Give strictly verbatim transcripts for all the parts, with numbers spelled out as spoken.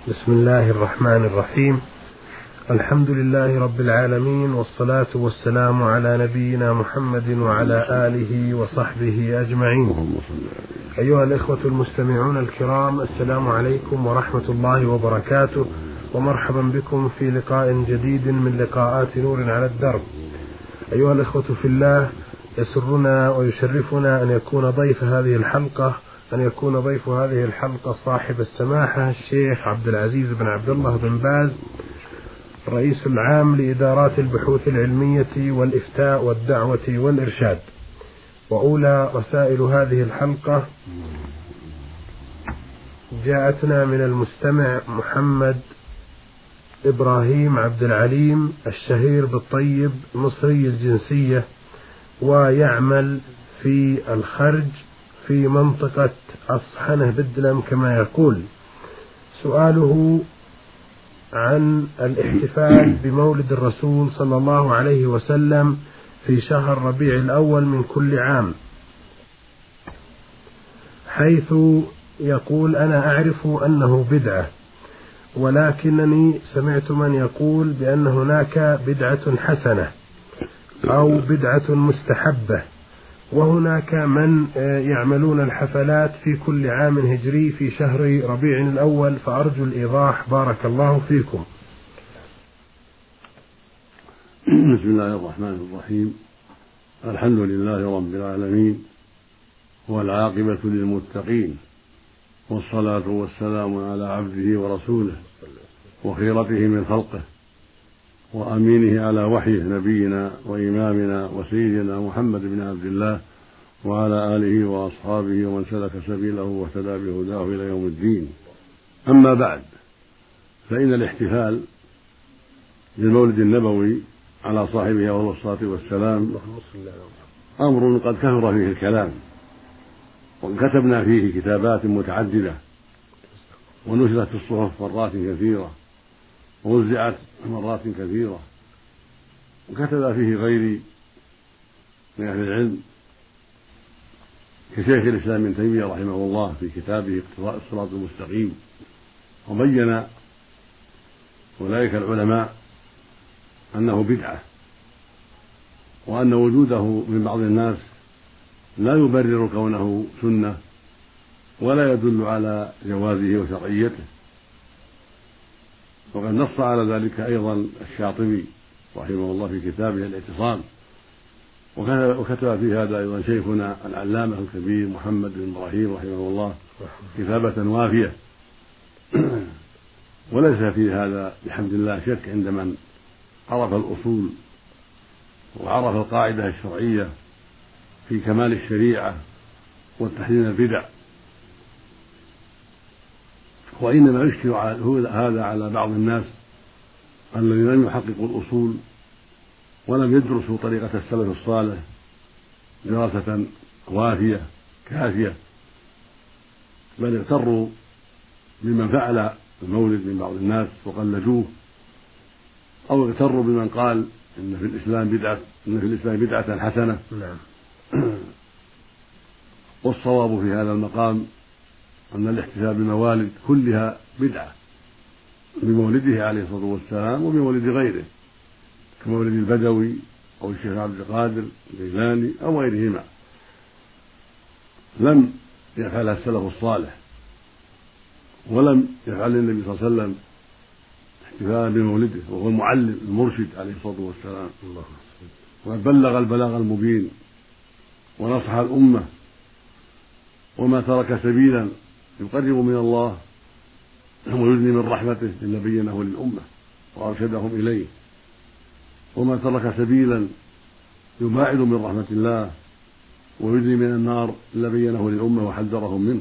بسم الله الرحمن الرحيم. الحمد لله رب العالمين، والصلاة والسلام على نبينا محمد وعلى آله وصحبه أجمعين. أيها الإخوة المستمعون الكرام، السلام عليكم ورحمة الله وبركاته، ومرحبا بكم في لقاء جديد من لقاءات نور على الدرب. أيها الإخوة في الله، يسرنا ويشرفنا أن يكون ضيف هذه الحلقة أن يكون ضيف هذه الحلقة صاحب السماحة الشيخ عبد العزيز بن عبد الله بن باز، الرئيس العام لإدارات البحوث العلمية والإفتاء والدعوة والإرشاد. وأولى رسائل هذه الحلقة جاءتنا من المستمع محمد إبراهيم عبد العليم الشهير بالطيب، مصري الجنسية، ويعمل في الخرج في منطقة أصحنة بدلم كما يقول. سؤاله عن الاحتفال بمولد الرسول صلى الله عليه وسلم في شهر ربيع الأول من كل عام، حيث يقول: أنا أعرف أنه بدعة، ولكنني سمعت من يقول بأن هناك بدعة حسنة أو بدعة مستحبة، وهناك من يعملون الحفلات في كل عام هجري في شهر ربيع الأول، فأرجو الإيضاح بارك الله فيكم. بسم الله الرحمن الرحيم. الحمد لله رب العالمين، والعاقبة للمتقين، والصلاة والسلام على عبده ورسوله وخيرته من خلقه وأمينه على وحيه، نبينا وإمامنا وسيدنا محمد بن عبد الله وعلى آله وأصحابه ومن سلك سبيله واهتدى بهداه إلى يوم الدين. أما بعد، فإن الاحتفال بالمولد النبوي على صاحبه وهو الصلاة والسلام أمر قد كثر فيه الكلام، وكتبنا فيه كتابات متعددة، ونشرت في الصحف مرات كثيرة، ووزعت مرات كثيرة، وكتب فيه غيري من أهل العلم كشيخ الإسلام ابن تيمية رحمه الله في كتابه اقتضاء الصراط المستقيم، وبين أولئك العلماء أنه بدعة، وأن وجوده من بعض الناس لا يبرر كونه سنة ولا يدل على جوازه وشرعيته. وقد نص على ذلك أيضا الشاطبي رحمه الله في كتابه الاعتصام، وكتب في هذا أيضا شيخنا العلامة الكبير محمد بن إبراهيم رحمه الله كتابة وافية. وليس في هذا بحمد الله شك عند من عرف الأصول وعرف القاعدة الشرعية في كمال الشريعة والتحليل البدع. وإنما يشكل هذا على بعض الناس الذين لم يحققوا الأصول ولم يدرسوا طريقة السلف الصالح دراسة وافية كافية، بل اغتروا بمن فعل المولد من بعض الناس وقلدوه، أو اغتروا بمن قال إن في الإسلام بدعة إن في الإسلام بدعة حسنة. والصواب في هذا المقام أن الاحتفال بالموالد كلها بدعة، بمولده عليه الصلاة والسلام وبمولد غيره كمولد البدوي أو الشيخ عبد القادر الجيلاني أو غيرهما، لم يفعلها السلف الصالح، ولم يفعل النبي صلى الله عليه وسلم احتفالا بمولده، وهو المعلم المرشد عليه الصلاة والسلام، وقد بلغ البلاغ المبين ونصح الأمة، وما ترك سبيلا يقرب من الله ويدني من رحمته إلا بينه للأمة وأرشدهم إليه، وما ترك سبيلا يباعد من رحمة الله ويدني من النار إلا بينه للأمة وحذرهم منه.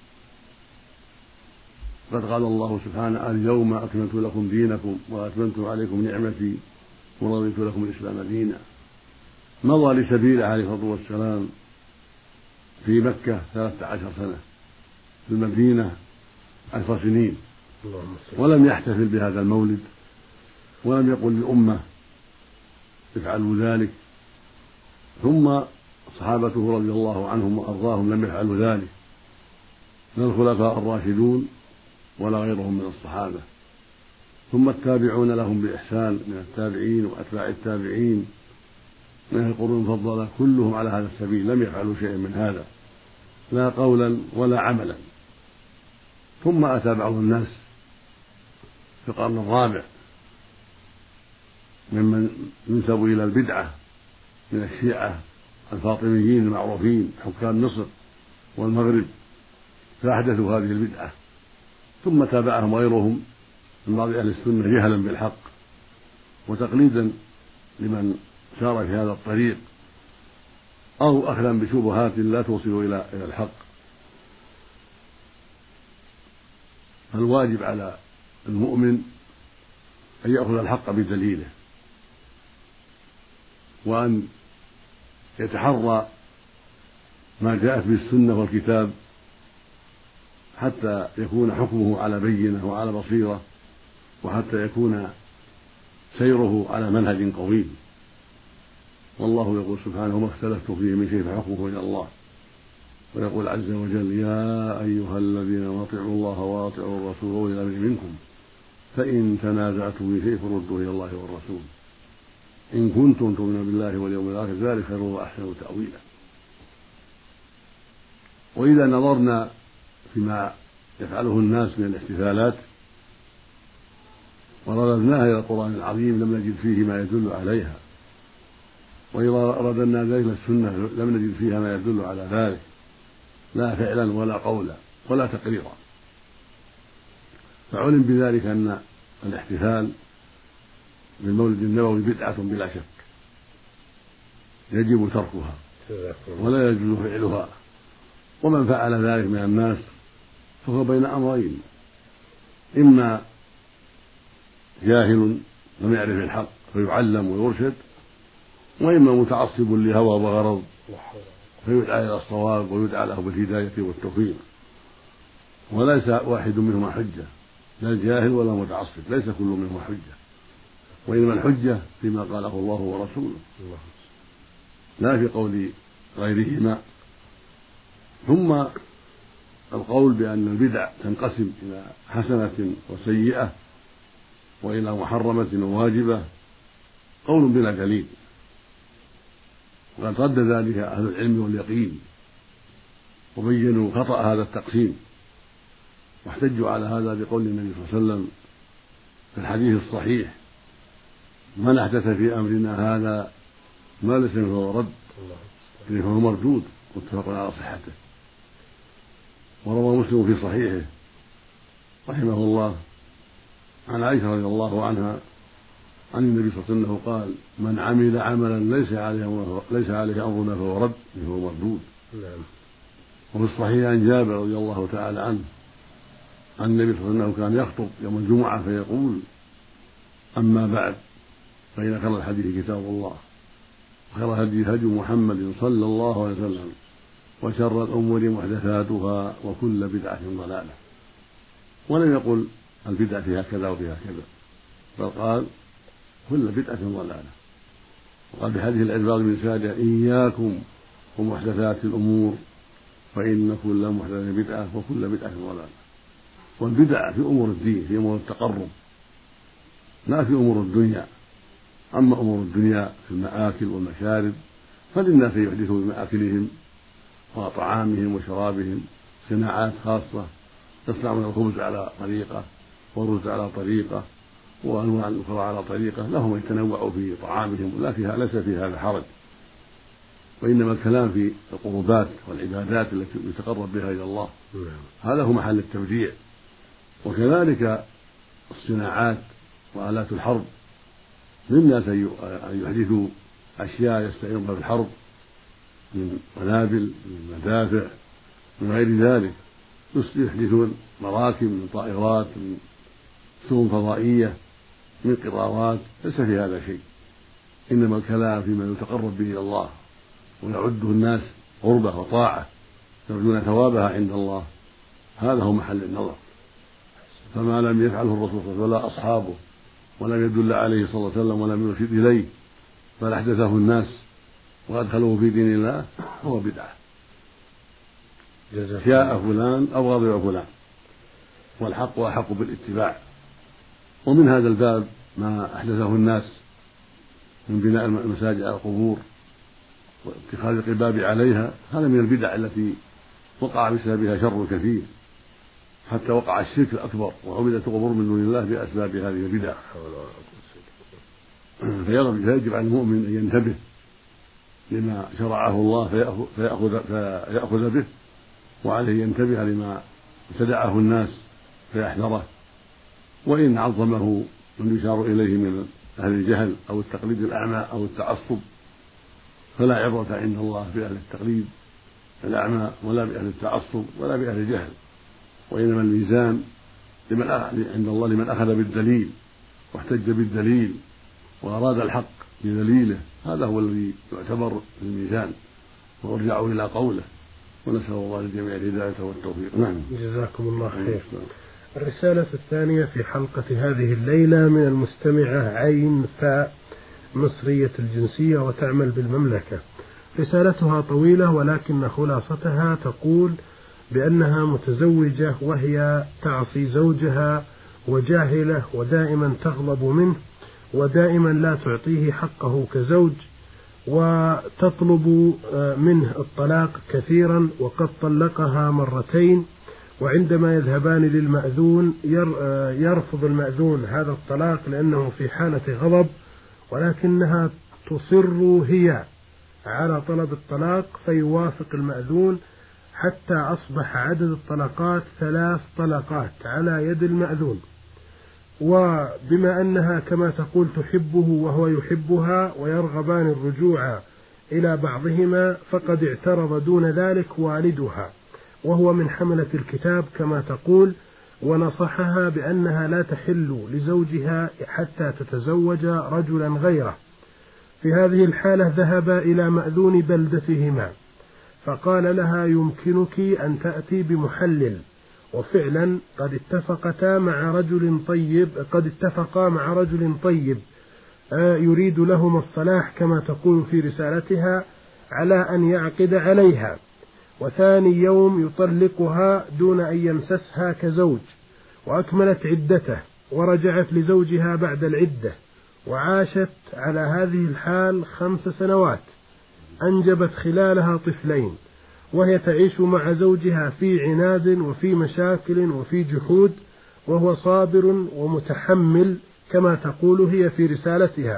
قد قال الله سبحانه: اليوم أكملت لكم دينكم وأتممت عليكم نعمتي ورضيت لكم الإسلام دينا. مضى لسبيله عليه الصلاة والسلام في مكة ثلاثة عشر سنة، في المدينة عشر سنين، ولم يحتفل بهذا المولد، ولم يقل للأمة افعلوا ذلك. ثم صحابته رضي الله عنهم وأرضاهم لم يفعلوا ذلك، من الخلفاء الراشدون ولا غيرهم من الصحابة، ثم التابعون لهم بإحسان من التابعين وأتباع التابعين من القرون المفضلة كلهم على هذا السبيل، لم يفعلوا شيئا من هذا لا قولا ولا عملا. ثم أتى بعض الناس في القرن الرابع ممن ينسب إلى البدعة من الشيعة الفاطميين المعروفين حكام مصر والمغرب، فأحدثوا هذه البدعة، ثم تابعهم غيرهم من بعض أهل السنة جهلا بالحق وتقليدا لمن سار في هذا الطريق أو أخذا بشبهات لا توصل إلى الحق. فالواجب على المؤمن أن يأخذ الحق بدليله، وأن يتحرى ما جاءت به السنة والكتاب حتى يكون حكمه على بينة وعلى بصيرة، وحتى يكون سيره على منهج قويم. والله يقول سبحانه: وما اختلفتم فيه من شيء فحكمه إلى الله. ويقول عز وجل: يا أيها الذين اطيعوا الله واطيعوا الرسول وأولي الأمر منكم فإن تنازعتم في شيء فردوه إلى الله والرسول إن كنتم تؤمنون بالله واليوم الآخر ذلك خير وأحسن تأويلا. وإذا نظرنا فيما يفعله الناس من الاحتفالات ورددناها إلى القرآن العظيم لم نجد فيه ما يدل عليها، وإذا رددنا ذلك السنة لم نجد فيها ما يدل على ذلك، لا فعلا ولا قولا ولا تقريرا. فعلم بذلك أن الاحتفال بالمولد النبوي بدعة بلا شك يجب تركها ولا يجوز فعلها، ومن فعل ذلك من الناس فهو بين أمرين: إما جاهل لم يعرف الحق فيعلم ويرشد، وإما متعصب لهوى وغرض فيدعى إلى الصواب ويدعى له بالهداية والتوفيق. وليس واحد منهما حجة، لا الجاهل ولا متعصب، ليس كل منهما حجة، وإنما الحجة فيما قاله الله ورسوله لا في قول غيرهما. ثم القول بأن البدع تنقسم إلى حسنة وسيئة وإلى محرمة وواجبة قول بلا دليل، وقد رد ذلك أهل العلم واليقين وبينوا خطأ هذا التقسيم، واحتجوا على هذا بقول النبي صلى الله عليه وسلم في الحديث الصحيح: من أحدث في أمرنا هذا ما ليس منه فهو رد فهو مردود، متفق على صحته. وروى مسلم في صحيحه رحمه الله عن عائشة رضي الله عنها عن النبي صلى الله عليه وسلم قال: من عمل عملا ليس عليه ليس عليه أمرنا فهو رد فهو مردود. وفي الصحيح عن جابر رضي الله تعالى عنه عن النبي صلى الله عليه وسلم كان يخطب يوم الجمعة فيقول: أما بعد فإن خير الحديث كتاب الله وخير الهدي هدي محمد صلى الله عليه وسلم وشر الأمور محدثاتها وكل بدعة ضلالة. ولم يقل البدعة فيها كذا وفيها كذا، بل قال كل بدعة ضلالة. وقال بحديث العرباض بن سارية: إياكم ومحدثات الأمور فإن كل محدثة بدعة وكل بدعة ضلالة. والبدع في أمور الدين، في أمور التقرب، لا في أمور الدنيا. أما أمور الدنيا في المآكل والمشارب فللناس يحدثوا بمآكلهم وطعامهم وشرابهم صناعات خاصة، يصنعون الخبز على طريقة والرز على طريقة وأنواع أخرى على طريقة، لهم يتنوعوا في طعامهم، ولا فيها ليس في هذا حرج. وإنما الكلام في القربات والعبادات التي يتقرب بها إلى الله، هذا هو محل التبديع. وكذلك الصناعات وآلات الحرب للناس أن يحدثوا أشياء يستعينون بها في الحرب من قنابل من مدافع من غير ذلك، يحدثون مراكب من طائرات من سفن فضائية من قطارات، ليس في هذا شيء. إنما الكلام فيما يتقرب به إلى الله ويعده الناس قربة وطاعة يرجون ثوابها عند الله، هذا هو محل النظر. فما لم يفعله الرسول صلى الله عليه وسلم ولا أصحابه ولم يدل عليه صلى الله عليه وسلم ولم يرشد إليه بل أحدثه الناس وأدخلوه في دين الله هو بدعة، شاء فلان أو غضب فلان. والحق أحق بالاتباع. ومن هذا الباب ما أحدثه الناس من بناء المساجد على القبور واتخاذ القباب عليها، هذا من البدع التي وقع بسببها شر كثير، حتى وقع الشرك الأكبر وعبدت القبور من دون الله بأسباب هذه البدع. فيجب على المؤمن أن ينتبه لما شرعه الله فيأخذ, فيأخذ به، وعليه ينتبه لما ابتدعه الناس فيحذره، وإن عظمه من يشار إليه من أهل الجهل أو التقليد الأعمى أو التعصب فلا عبرة عند الله بأهل التقليد الأعمى ولا بأهل التعصب ولا بأهل الجهل، وإنما الميزان لمن عند الله لمن أخذ بالدليل واحتج بالدليل وأراد الحق بدليله، هذا هو الذي يعتبر الميزان ويرجع إلى قوله، ونسأل الله للجميع الهداية والتوفيق. نعم. جزاكم الله خير. الرسالة الثانية في حلقة هذه الليلة من المستمعة عين فاء، مصرية الجنسية وتعمل بالمملكة. رسالتها طويلة ولكن خلاصتها تقول بأنها متزوجة وهي تعصي زوجها وجاهلة ودائما تغضب منه ودائما لا تعطيه حقه كزوج، وتطلب منه الطلاق كثيرا وقد طلقها مرتين، وعندما يذهبان للمأذون يرفض المأذون هذا الطلاق لأنه في حالة غضب، ولكنها تصر هي على طلب الطلاق فيوافق المأذون، حتى أصبح عدد الطلقات ثلاث طلقات على يد المأذون. وبما أنها كما تقول تحبه وهو يحبها ويرغبان الرجوع إلى بعضهما، فقد اعترض دون ذلك والدها وهو من حملة الكتاب كما تقول، ونصحها بأنها لا تحل لزوجها حتى تتزوج رجلا غيره. في هذه الحالة ذهب إلى مأذون بلدتهما فقال لها يمكنك أن تأتي بمحلل، وفعلا قد اتفقتا مع رجل طيب قد اتفقا مع رجل طيب يريد لهما الصلاح كما تقول في رسالتها على أن يعقد عليها، وثاني يوم يطلقها دون أن يمسسها كزوج، وأكملت عدته ورجعت لزوجها بعد العدة، وعاشت على هذه الحال خمس سنوات، أنجبت خلالها طفلين، وهي تعيش مع زوجها في عناد وفي مشاكل وفي جحود، وهو صابر ومتحمل كما تقول هي في رسالتها.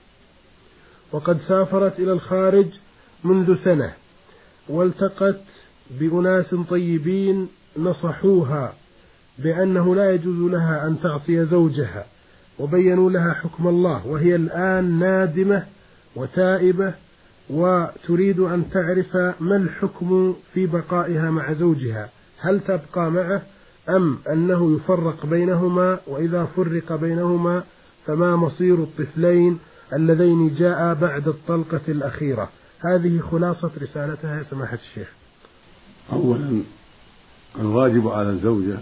وقد سافرت إلى الخارج منذ سنة، والتقت بأناس طيبين نصحوها بأنه لا يجوز لها أن تعصي زوجها، وبينوا لها حكم الله، وهي الآن نادمة وتائبة وتريد أن تعرف ما الحكم في بقائها مع زوجها، هل تبقى معه أم أنه يفرق بينهما، وإذا فرق بينهما فما مصير الطفلين اللذين جاء بعد الطلقة الأخيرة. هذه خلاصة رسالتها يا سماحة الشيخ. أولا الواجب على الزوجة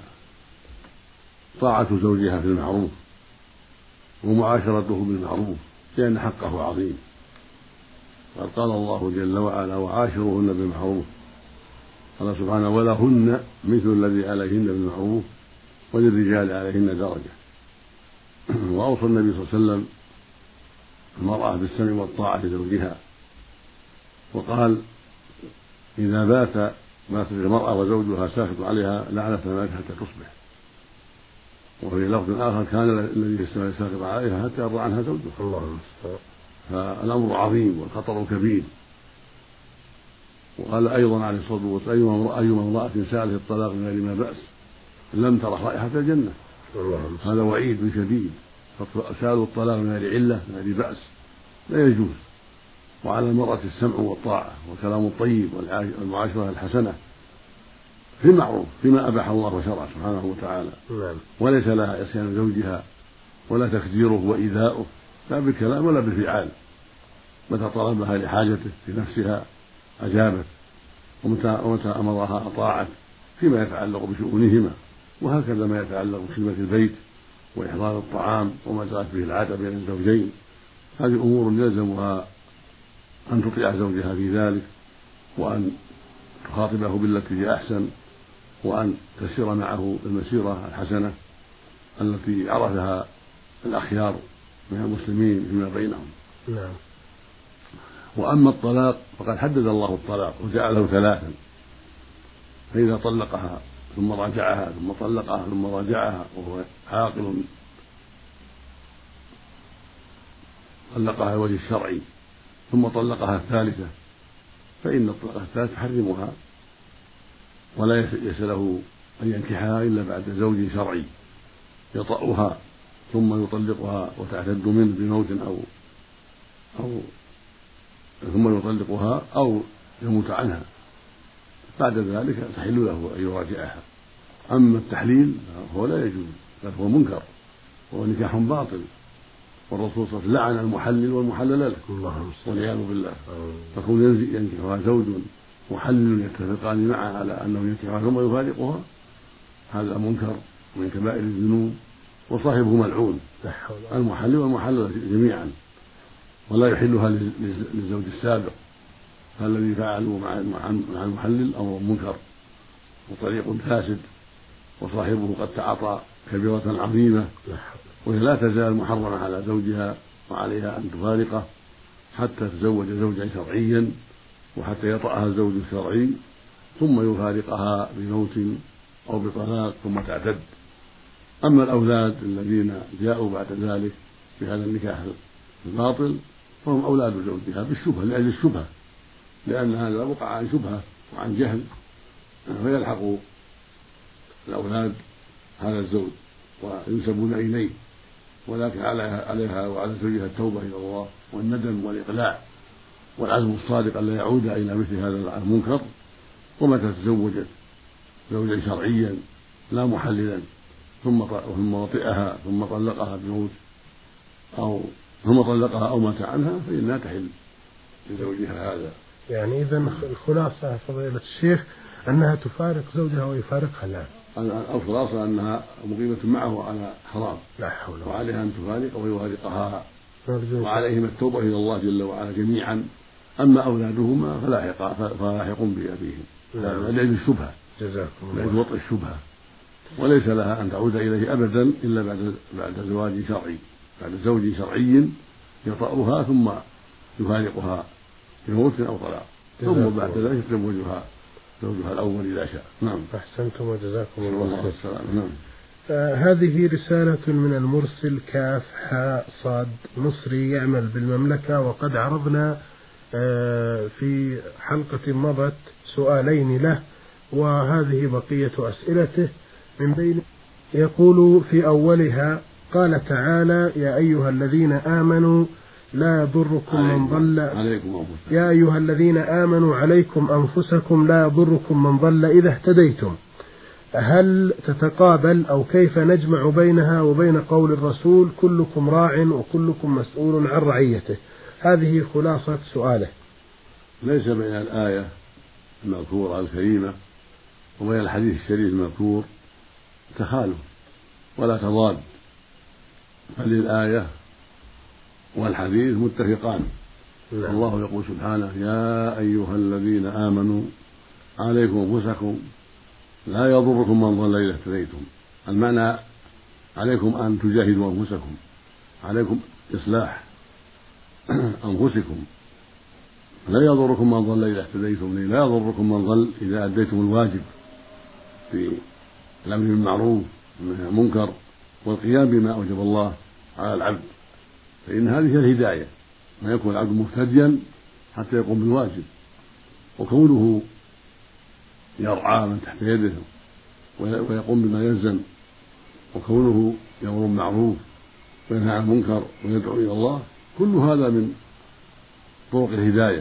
طاعة زوجها في المعروف ومعاشرته بالمعروف، لأن حقه عظيم، قد قال الله جل وعلا وعاشروهن بالمعروف، قال سبحانه ولهن مثل الذي عليهن بالمعروف وللرجال عليهن درجة. وأوصى النبي صلى الله عليه وسلم المرأة بالسمع والطاعة لزوجها، وقال إذا بات باتت المرأة وزوجها ساخط عليها لعنة الملك حتى تصبح. وفي لفظ آخر كان الذي في السماء ساخط عليها حتى يرضى عنها زوجها. الله. فالأمر عظيم والخطر كبير. وقال أيضا عليه الصلاة والسلام أيما امرأة سألت الطلاق من غير ما بأس لم ترح رائحة الجنة. هذا وعيد شديد، سألوا الطلاق من غير علة من غير بأس لا يجوز. وعلى المرأة السمع والطاعة والكلام الطيب والمعاشرة الحسنة في المعروف فيما أباح الله وشرع سبحانه وتعالى، وليس لها عصيان زوجها ولا تخديره وإيذاؤه، لا بالكلام ولا بالفعال. متى طلبها لحاجته في نفسها أجابت، ومتى أمرها أطاعت فيما يتعلق بشؤونهما، وهكذا ما يتعلق بخدمة البيت وإحضار الطعام وما جرت به العادة بين الزوجين. هذه أمور يلزمها أن تطيع زوجها في ذلك، وأن تخاطبه بالتي هي أحسن، وأن تسير معه المسيرة الحسنة التي عرفها الأخيار من المسلمين فيما بينهم. نعم. وأما الطلاق فقد حدد الله الطلاق وجعله ثلاثا، فإذا طلقها ثم راجعها ثم طلقها ثم راجعها وهو عاقل طلقها الوجه الشرعي ثم طلقها الثالثة فإن الطلقة الثالثة تحرمها ولا ليس له أن ينكحها إلا بعد زوج شرعي يطأها ثم يطلقها وتعتد منه بموت أو أو ثم يطلقها أو يموت عنها، بعد ذلك تحل له أن يراجعها. أما التحليل فهو لا يجوز بل هو منكر وهو نكاح باطل، والرسول صلى الله عليه وسلم لعن المحلل والمحلل له والعياذ بالله. فكون ينكحها زوج محلل يتفقان معه على أنه ينكحها ثم يفارقها هذا منكر من كبائر الذنوب وصاحبه ملعون، المحلل والمحلل جميعا، ولا يحلها للزوج السابق، فالذي فعلوا مع المحلل أمر منكر وطريق فاسد وصاحبه قد تعاطى كبيرة عظيمة، وهي لا تزال محرمة على زوجها وعليها أن تفارقه حتى تزوج زوجا شرعيا وحتى يطأها الزوج الشرعي ثم يفارقها بموت أو بطلاق ثم تعتد. أما الأولاد الذين جاءوا بعد ذلك بهذا النكاح الباطل فهم أولاد زوجها بالشبهة لأجل الشبهة، لأن هذا وقع عن شبهة وعن جهل، فيلحق الأولاد هذا الزوج وينسبون إليه، ولكن عليها وعلى زوجها التوبة إلى الله والندم والإقلاع والعزم الصادق ألا يعود إلى مثل هذا المنكر. ومتى تزوجت زوجا شرعيا لا محللا ثم ثم وطئها ثم طلقها بموت أو ثم طلقها أو مات عنها فإنها تحل لزوجها هذا. يعني إذا الخلاصة فضيلة الشيخ أنها تفارق زوجها ويفارقها الآن. الخلاصة أنها مقيمة معه على حرام لا حول ولا وعليها أن تفارق ويفارقها وعليهم التوبة إلى الله جل وعلا جميعا. أما أولادهما فلاحقون بأبيهم لأجل الشبهة لأجل وطئ الشبهة، وليس لها أن تعود إليه أبدا إلا بعد بعد زواج شرعي بعد زوج شرعي يطأها ثم يفارقها بموت أو طلاق ثم بعد ذلك يتزوجها زوجها الأول إذا شاء. نعم. أحسنتم وجزاكم الله خيرا. نعم. آه هذه رسالة من المرسل كاف حاء صاد مصري يعمل بالمملكة، وقد عرضنا آه في حلقة مضت سؤالين له، وهذه بقية أسئلته من بين. يقول في أولها: قال تعالى: يا أيها الذين آمنوا لا يضركم من ضل يا أيها الذين آمنوا عليكم أنفسكم لا يضركم من ضل إذا اهتديتم. هل تتقابل أو كيف نجمع بينها وبين قول الرسول: كلكم راع وكلكم مسؤول عن رعيته؟ هذه خلاصة سؤاله. ليس بين الآية المذكورة الكريمة وبين الحديث الشريف المذكور تخالف ولا تضاد، بل الآية والحديث متفقان. الله يقول سبحانه: يا أيها الذين آمنوا عليكم أنفسكم لا يضركم من ضل إذا اهتديتم. المعنى عليكم أن تجاهدوا أنفسكم، عليكم إصلاح أنفسكم. لا يضركم من ضل إذا اهتديتم، لا يضركم من ضل إذا أديتم الواجب في الأمر بالمعروف والنهي عن المنكر والقيام بما أوجب الله على العبد، فإن هذه هي الهداية، ما يكون العبد مهتديا حتى يقوم بالواجب، وكونه يرعى من تحت يده ويقوم بما يلزم، وكونه يأمر بالمعروف وينهى عن المنكر ويدعو إلى الله، كل هذا من طرق الهداية،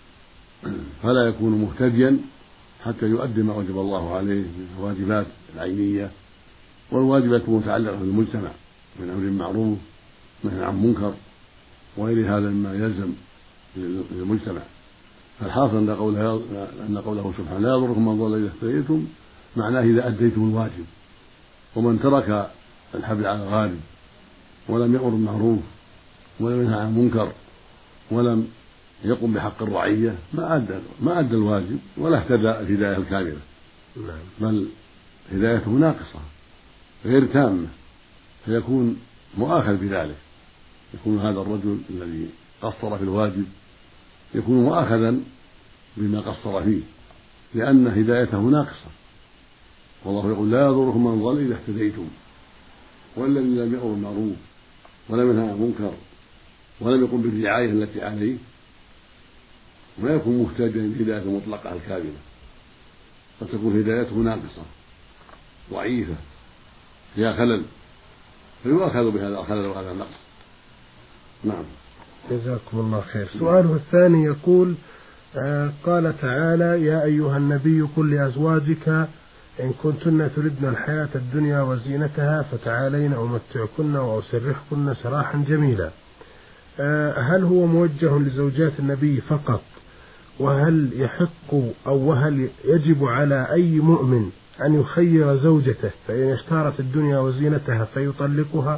فلا يكون مهتديا حتى يؤدي ما وجب الله عليه من الواجبات العينية والواجبات المتعلقة بالمجتمع من أمر بالمعروف ونهي عن المنكر وغير هذا مما يلزم للمجتمع. فالحاصل أن قوله, أن قوله سبحانه: لا يضركم من ضل إذا اهتديتم، معناه إذا أديتم الواجب. ومن ترك الحبل على الغالب ولم يأمر بالمعروف ولم ينهى عن المنكر ولم يقم بحق الرعية ما أدى ما أدى الواجب ولا اهتدى الهداية الكاملة، بل هدايته ناقصة غير تامة، فيكون مؤاخذ بذلك، يكون هذا الرجل الذي قصر في الواجب يكون مؤاخذا بما قصر فيه، لأن هدايته ناقصة. والله يقول لا يضركم من ضل إذا اهتديتم، والذي لم يأمر بالمعروف ولم ينهى عن المنكر ولم يقم بالرعاية التي عليه ما يكون محتاجا للهداية المطلقة الكاملة، قد تكون هدايته ناقصة ضعيفة فيها خلل، فيؤاخذ بهذا الخلل وهذا النقص. نعم. جزاكم الله خير. سؤاله الثاني يقول آه قال تعالى: يا أيها النبي قل لأزواجك إن كنتن تردن الحياة الدنيا وزينتها فتعالين أمتعكن وأسرحكن سراحا جميلا. آه هل هو موجه لزوجات النبي فقط، وهل يحق أو وهل يجب على أي مؤمن أن يخير زوجته فإن اختارت الدنيا وزينتها فيطلقها؟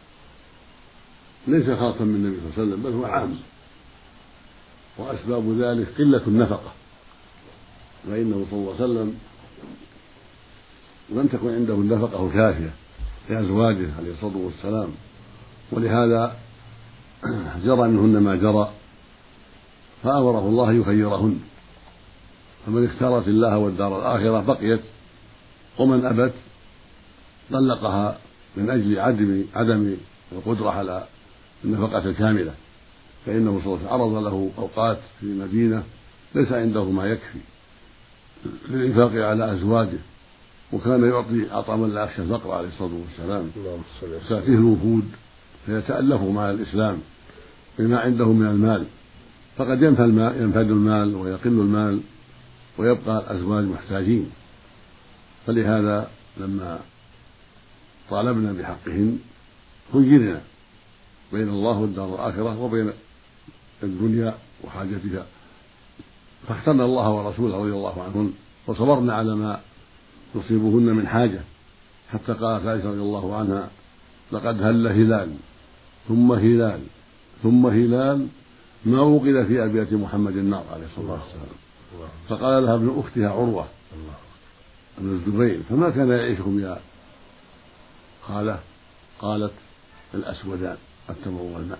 ليس خاصا من النبي صلى الله عليه وسلم، بل هو عام، وأسباب ذلك قلة النفقة، فإنه صلى الله عليه وسلم لم تكن عنده النفقة كافية لأزواجه عليه الصلاة والسلام، ولهذا جرى منهن ما جرى، فأمره الله يخيرهن، فمن اختارت الله والدار الآخرة بقيت، ومن أبت طلقها من أجل عدم عدم القدرة على النفقة الكاملة، فإنه صلى الله عليه وسلم عرض له أوقات في المدينة ليس عنده ما يكفي للإنفاق على أزواجه، وكان يعطي أعطى من لا يخشى الفقر عليه الصلاة والسلام، تأتيه الوفود فيتألفوا مع الإسلام بما عنده من المال، فقد ينفد المال ويقل المال ويبقى الأزواج محتاجين، فلهذا لما طالبنا بحقهن خيرنا بين الله والدار الآخرة وبين الدنيا وحاجتها، فاخترنا الله ورسوله رضي الله عنهن وصبرنا على ما يصيبهن من حاجة، حتى قالت عائشة رضي الله عنها: لقد هل هلال ثم هلال ثم هلال ما وقد في أبيات محمد النار عليه الصلاة والسلام. فقال لها ابن أختها عروة ابن الزبير: فما كان يعيشكم يا خالة؟ قالت: الأسودان التمر والماء،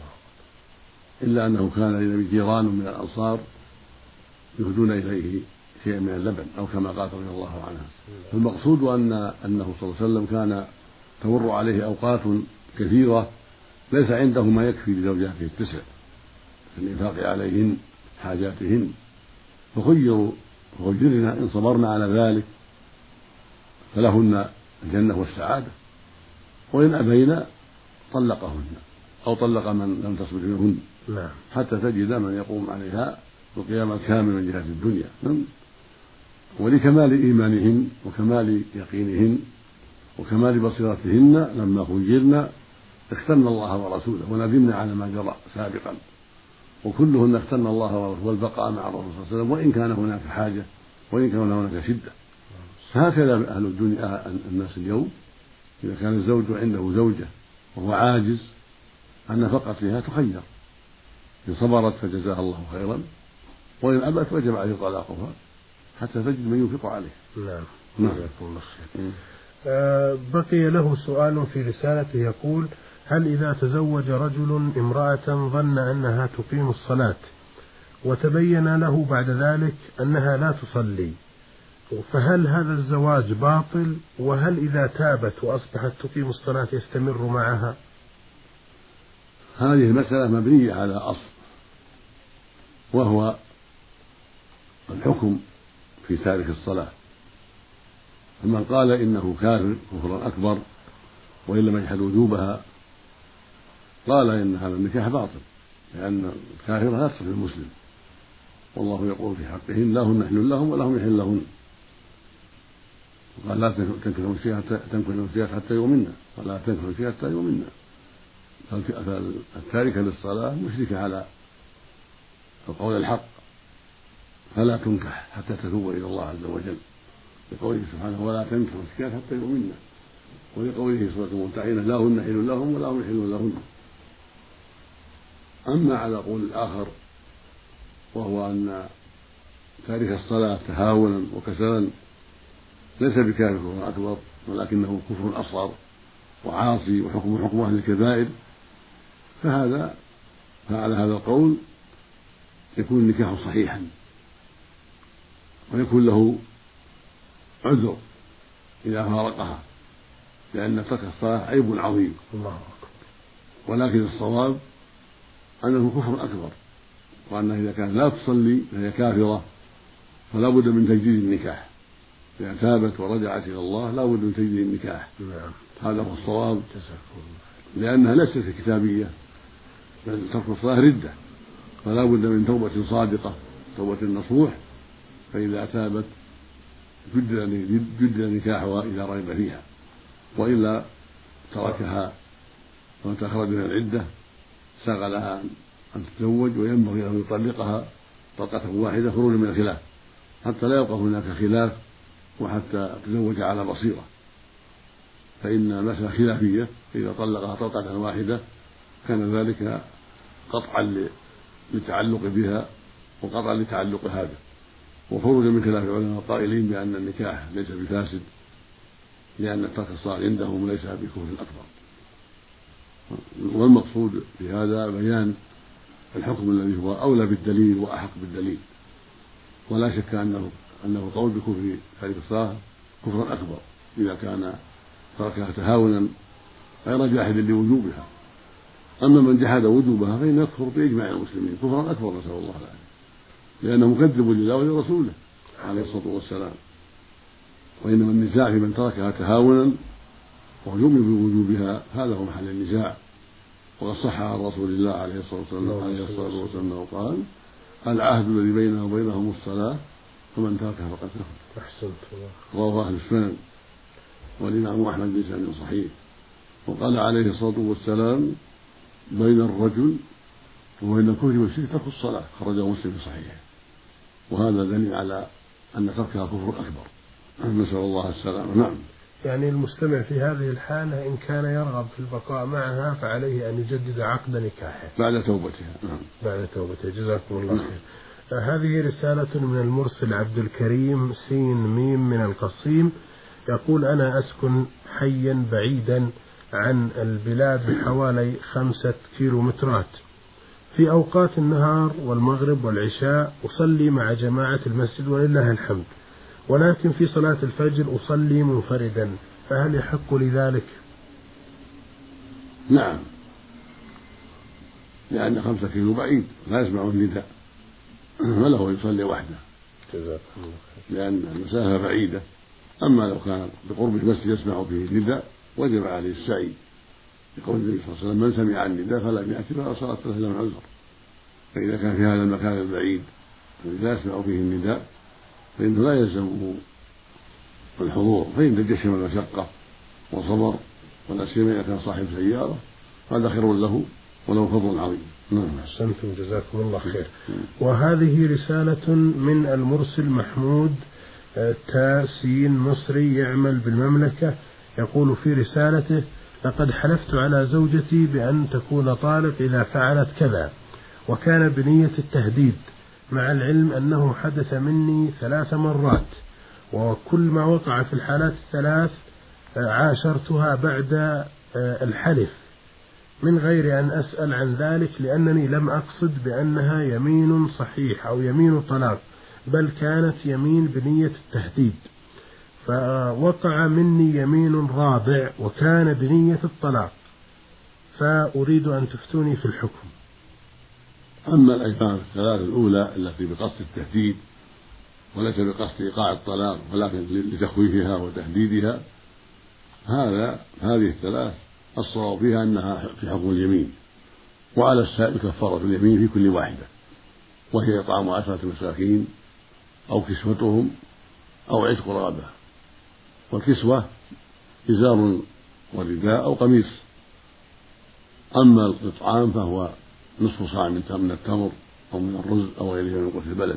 إلا أنه كان للنبي جيران من الأنصار يهدون إليه شيء من اللبن أو كما قالت رضي الله عنها. فالمقصود أن أنه صلى الله عليه وسلم كان تمر عليه أوقات كثيرة ليس عنده ما يكفي لزوجاته التسع في الإنفاق عليهن حاجاتهن، فخيروا وخيرنا إن صبرنا على ذلك فلهن الجنة والسعادة، وإن أبينا طلقهن أو طلق من لم تصبر منهن حتى تجد من يقوم عليها القيام الكامل من جهة الدنيا. ولكمال إيمانهن وكمال يقينهن وكمال بصيرتهن لما خيرنا اخترنا الله ورسوله وندمنا على ما جرى سابقا، وكلهن اخترنا الله ورسوله والبقاء مع الرسول صلى الله عليه وسلم وإن كان هناك حاجة وإن كان هناك شدة. فهكذا أهل الدنيا الناس اليوم، إذا كان الزوج عنده زوجة وهو عاجز عن نفقتها تخير، إن صبرت فجزاها الله خيرا، وإن أبت وجب عليه طلاقها حتى تجد من ينفق عليه. نعم. نعم. آه بقي له سؤال في رسالته يقول: هل إذا تزوج رجل امرأة ظن أنها تقيم الصلاة وتبين له بعد ذلك أنها لا تصلي، فهل هذا الزواج باطل؟ وهل إذا تابت وأصبحت تقيم الصلاة يستمر معها؟ هذه المسألة مبنية على أصل، وهو الحكم في تارك الصلاة، فمن قال إنه كافر كفرا أكبر وإن لم يجحد وجوبها قال إن هذا النكاح باطل، لأن الكافر لا تصل المسلم، والله يقول في حقهن: لا هن حل لهم ولا هم يحل لهن، وقال: لا تنكحوا المشركات حتى يؤمنن ولا تنكحوا المشركات حتى يؤمنن. فالتاركة للصلاة مشركة على القول الحق، فلا تنكح حتى تتوب إلى الله عز وجل، لقوله سبحانه: ولا تنكحوا المشركات حتى يؤمنن، ولقوله في سورة الممتحنة: لا هن حل لهم ولا هم يحلون لهن. أما على قول الآخر وهو أن تارك الصلاة تهاونا وكسلا ليس بكافر كفر أكبر، ولكنه كفر أصغر وعاصي وحكم حكم أهل الكبائر، فهذا فعلى هذا القول يكون النكاح صحيحا، ويكون له عذر إذا فارقها، لأن ترك الصلاة عيب عظيم. الله أكبر. ولكن الصواب أنه كفر أكبر، وأنه إذا كان لا تصلي فهي كافرة، فلا بد من تجديد النكاح. إذا تابت ورجعت إلى الله لا بد من تجديد النكاح. نعم. هذا هو الصواب، لأنها ليست كتابية، بل ترك الصلاة ردة، فلا بد من توبة صادقة، توبة نصوح، فإذا تابت جدد نكاحها إذا رغب فيها، وإلا تركها ومتى خرج من العدة شغلها أن تتزوج، وينبغي أن يطلقها طلقة واحدة خروجا من الخلاف، حتى لا يبقى هناك خلاف، وحتى تزوج على بصيرة، فإن المسألة خلافية، إذا طلقها طلقة واحدة كان ذلك قطعا للتعلق بها وقطعا لتعلق هذا، وخروجا من خلاف العلماء القائلين بأن النكاح ليس بفاسد، لأن ترك الصلاة عندهم ليس بكفر أكبر. والمقصود في هذا بيان الحكم الذي هو أولى بالدليل وأحق بالدليل، ولا شك أنه أنه قول بكفر تارك الصلاة كفر أكبر إذا كان تركها تهاونا غير جاحد لوجوبها. أما من جحد وجوبها فإنه يكفر بإجماع المسلمين كفرا أكبر، نسأل الله العافية، لأنه مكذب لله ولرسوله عليه الصلاة والسلام. وإنما النزاع في من تركها تهاونا ويؤمن بوجوبها، هذا هو محل النزاع. وقد صح عن رسول الله عليه الصلاة والسلام قال: العهد الذي بيننا وبينهم الصلاة، فمن تركها فقد كفر. رواه أهل السنن والإمام أحمد بسند صحيح. وقال عليه الصلاة والسلام: بين الرجل وبين الكفر والشرك ترك الصلاة، خرجه مسلم في صحيحه. وهذا دليل على أن تركها كفر أكبر، نسأل الله السلامة. نعم. يعني المستمع في هذه الحالة إن كان يرغب في البقاء معها فعليه أن يجدد عقد نكاحه بعد توبتها. نعم. بعد توبتها. جزاكم الله خير. آه هذه رسالة من المرسل عبد الكريم سين ميم من القصيم، يقول: أنا أسكن حيا بعيدا عن البلاد بحوالي خمسة كيلومترات. في أوقات النهار والمغرب والعشاء أصلي مع جماعة المسجد ولله الحمد، ولكن في صلاة الفجر أصلي منفردا، فهل يحق لذلك؟ نعم، لأن خمسة كيلو بعيد لا يسمع النداء، وله يصلي وحده لأن المسافة بعيدة. أما لو كان بقرب المسجد يسمع فيه النداء وجب عليه السعي، يقول النبي صلى الله عليه وسلم: من سمع النداء فلم يأتي فلا صلاة له إلا من عذر. فإذا كان في هذا المكان البعيد الذي لا يسمع فيه النداء فإنه لا يلزمه الحضور، فإن تجشم المشقة وصبر، ولا سيما إذا كان صاحب سيارة هذا خير له وله فضل عظيم. نعم. أحسنتم، جزاكم الله خير. وهذه رسالة من المرسل محمود تاسين مصري يعمل بالمملكة، يقول في رسالته: لقد حلفت على زوجتي بأن تكون طالق إذا فعلت كذا، وكان بنية التهديد، مع العلم أنه حدث مني ثلاث مرات، وكل ما وقع في الحالات الثلاث عاشرتها بعد الحلف من غير أن أسأل عن ذلك، لأنني لم أقصد بأنها يمين صحيح أو يمين طلاق، بل كانت يمين بنية التهديد، فوقع مني يمين رابع وكان بنية الطلاق، فأريد أن تفتوني في الحكم. أما الأيمان الثلاث الأولى التي بقصد التهديد وليس بقصد إيقاع الطلاق ولكن لتخويفها وتهديدها، هذا هذه الثلاث الصواب فيها أنها في حكم اليمين، وعلى السائل كفارة اليمين في كل واحدة، وهي إطعام عشرة مساكين أو كسوتهم أو عتق رقبة. والكسوة إزار ورداء أو قميص، أما الإطعام فهو نصف صاع من التمر أو من الرز أو غيره من قوت البلد.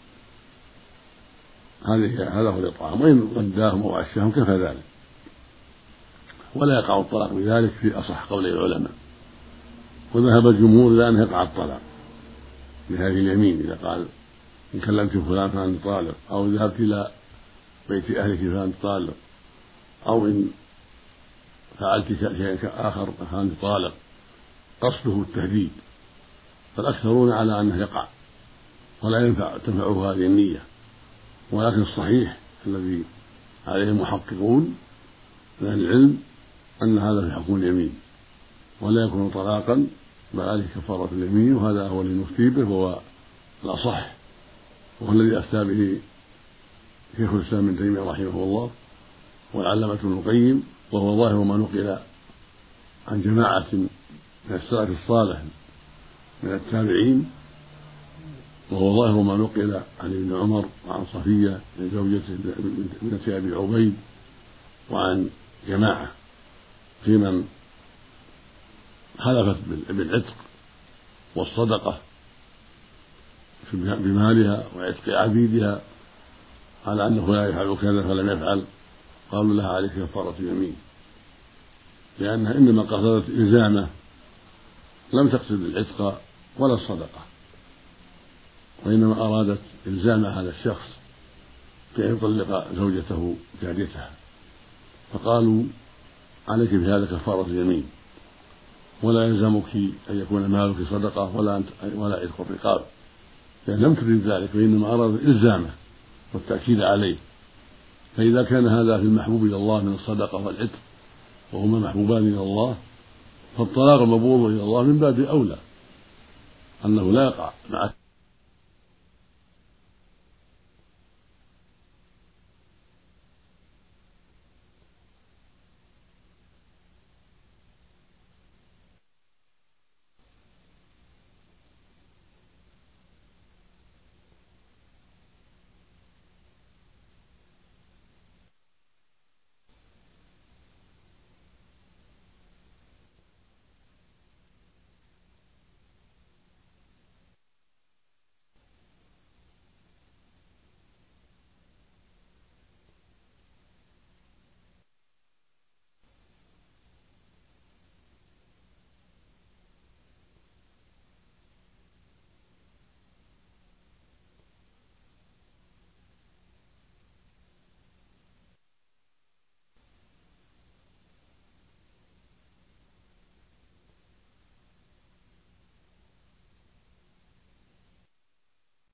هذه هذا هو الإطعام، وإن غداهم أو عشاهم كفى ذلك، ولا يقع الطلاق بذلك في أصح قول العلماء. وذهب الجمهور إلى أن يقع الطلاق بهذه اليمين، إذا قال: إن كلمت فلان فأنت طالق، أو ذهبت إلى بيت أهلك فأنت طالق، أو إن فعلت شيئا آخر فأنت طالق، قصده التهديد، فالأكثرون على أنه يقع ولا ينفع تنفعه هذه النية، ولكن الصحيح الذي عليه المحققون من أهل العلم أن هذا في حكم اليمين ولا يكون طلاقا، بل عليه كفارة اليمين، وهذا هو الذي نفتي به وهو الأصح، وهو الذي أفتى به شيخ الإسلام ابن تيمية رحمه الله والعلامة ابن القيم، وهو ظاهر ما نقل عن جماعة من السلف الصالح من التابعين، وهو ظاهر ما نقل عن ابن عمر وعن صفية من زوجته ابنة أبي عبيد، وعن جماعة في من حلفت بالعتق والصدقة بمالها وعتق عبيدها على أنه لا يفعل كذا فلم يفعل، قالوا لها عليك كفارة يمين، لأنها إنما قصدت إلزامه، لم تقصد العتق ولا الصدقة، وإنما أرادت إلزام هذا الشخص بأن يطلق زوجته جاريتها، فقالوا عليك بهذا كفارة يمين، ولا يلزمك أن يكون مالك صدقة ولا ولا عتق الرقاب، لأن لم تريد ذلك، وإنما أرادت إلزامه والتأكيد عليه. فإذا كان هذا في المحبوب إلى الله من الصدقة والعتق وهما محبوبان إلى الله، فالطلاق المبغوض إلى الله من باب أولى أنه لا يقع مع